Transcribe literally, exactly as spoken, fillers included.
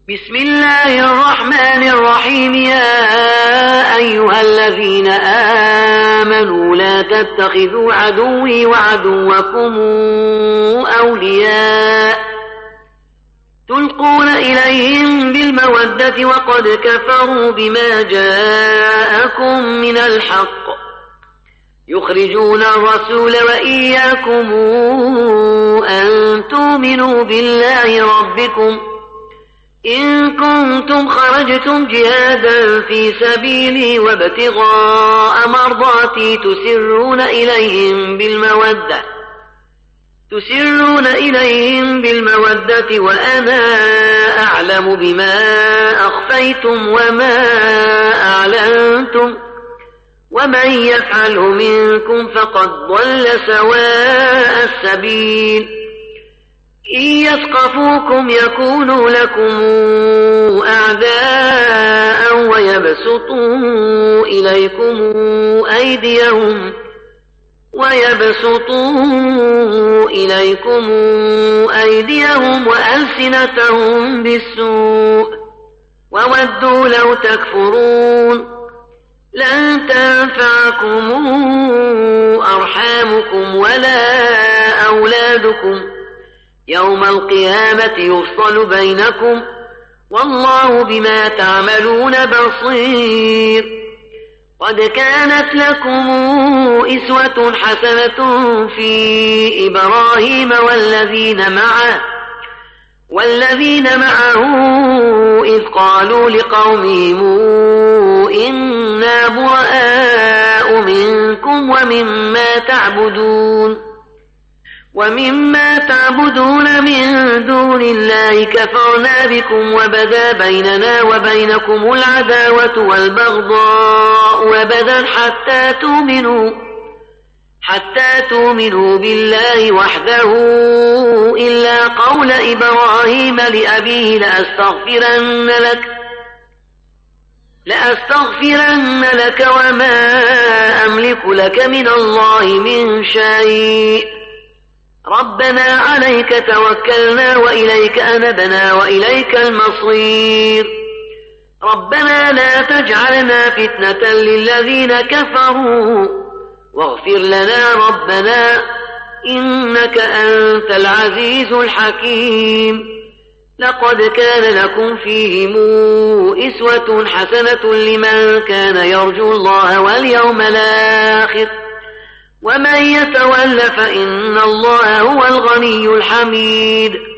بسم الله الرحمن الرحيم. يا أيها الذين آمنوا لا تتخذوا عدوي وعدوكم أولياء تلقون إليهم بالمودة وقد كفروا بما جاءكم من الحق يخرجون الرسول وإياكم أن تؤمنوا بالله ربكم إن كنتم خرجتم جهادا في سبيلي وابتغاء مرضاتي تسرون إليهم بالمودة تسرون إليهم بالمودة وأنا أعلم بما أخفيتم وما أعلنتم ومن يفعله منكم فقد ضل سواء السبيل. إن يثقفوكم يكونوا لكم أعداء ويبسطوا إليكم أيديهم ويبسطوا إليكم أيديهم وألسنتهم بالسوء وودوا لو تكفرون. لن تنفعكم أرحامكم ولا أولادكم يوم القيامة يفصل بينكم والله بما تعملون بصير. قد كانت لكم إسوة حسنة في إبراهيم والذين معه والذين معه إذ قالوا لقومهم إنا براء منكم ومما تعبدون ومما تعبدون من دون الله كفرنا بكم وبدا بيننا وبينكم العداوة والبغضاء وبدا حتى تؤمنوا حتى تؤمنوا بالله وحده إلا قول إبراهيم لأبيه لأستغفرن لك لأستغفرن لك وما أملك لك من الله من شيء ربنا عليك توكلنا وإليك أنبنا وإليك المصير. ربنا لا تجعلنا فتنة للذين كفروا واغفر لنا ربنا إنك أنت العزيز الحكيم. لقد كان لكم فيهم إسوة حسنة لمن كان يرجو الله واليوم الآخر ومن يتول فإن الله هو الغني الحميد.